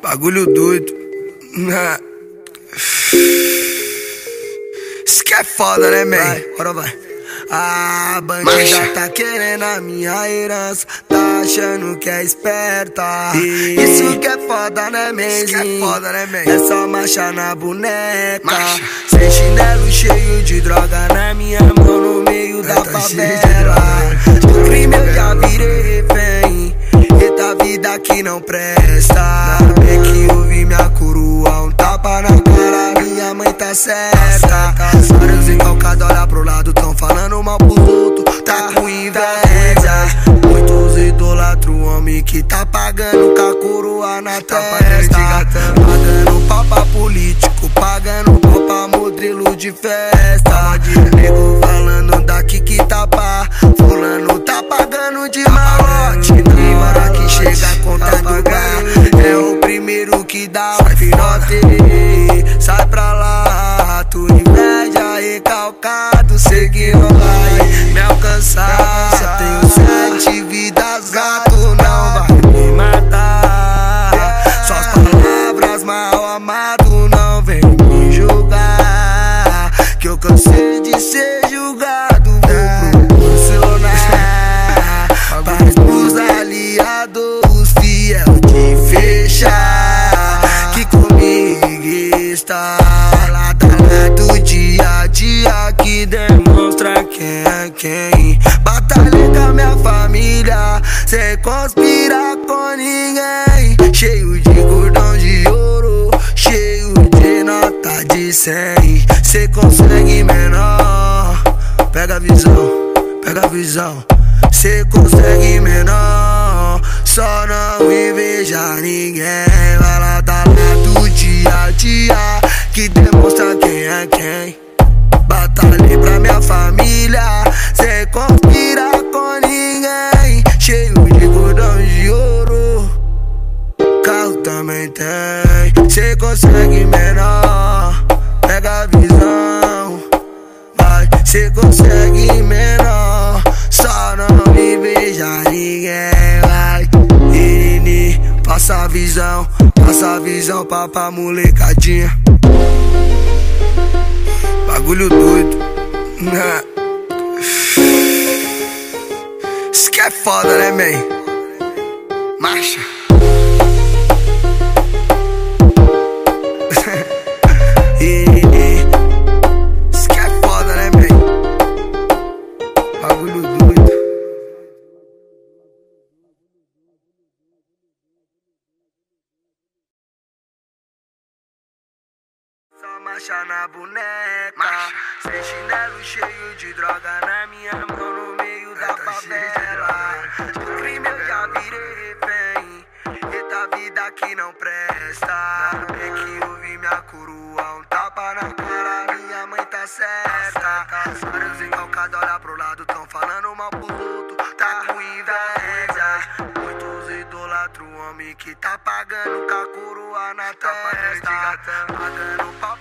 Bagulho doido. Isso que é foda, né, man? Vai, bora vai. A bandida tá querendo a minha herança, tá achando que é esperta. Isso que é foda, né, menzinho? Isso que é foda, né, man? É só marcha na boneca. Marcha. Sem chinelo cheio de droga na minha mão no meio da tá cheio de favela. droga. Do crime eu já virei refém. Eita vida que não presta. Tem que ouvir minha coroa, um tapa na cara, minha mãe tá certa. Vários encalcados olha pro lado, tão falando mal pros outros, tá com inveja. Muitos idolatram o homem que tá pagando com a coroa na testa. Pagando pau pra político, pagando pau pra modelo de festa. Nego falando daqui que tá pá, fulano tá pagando de malote. Na hora que chega a conta do bar, é o primeiro que dá o pinote. Sai pra lá, tu inveja recalcado, seguindo vai me alcançar. Tenho 7 vidas, gato não vai me matar. Suas palavras mal amado não vem me julgar, que eu cansei de ser julgado. Vou proporcionar paz pros aliados, fiel de fechar, que comigo está lado a lado, dia a dia, que demonstra quem é quem. Batalhei com a minha família, sem conspirar com ninguém. Cheio de cordão de ouro, cheio de nota de 100. Cê consegue menor, pega a visão, pega a visão. Cê consegue menor, só não inveja ninguém. Vai lá da lado, dia a dia, que demonstra quem é quem. Batalhei pra minha família, sem conspirar com ninguém. Cheio de cordão de ouro, carro também tem. Cê consegue menor, pega a visão. Vai, cê consegue menor, só não me beija ninguém. Vai, passa a visão pra molecadinha. Bagulho doido. Isso que é foda, né, man? Marcha. Isso que é foda, né, man? Bagulho doido. Só marcha na boneca. Marcha. Sem chinelo cheio de droga na minha mão no meio da tá cheio de favela. droga. Do crime eu já virei refém. Eita vida que não presta. Tem que ouvir minha coroa, um tapa na cara, minha mãe tá certa. Vários encalcados olha pro lado, tão falando mal pros outros, tá com inveja. Muitos idolatram o homem que tá pagando com a coroa na testa. Pagando pau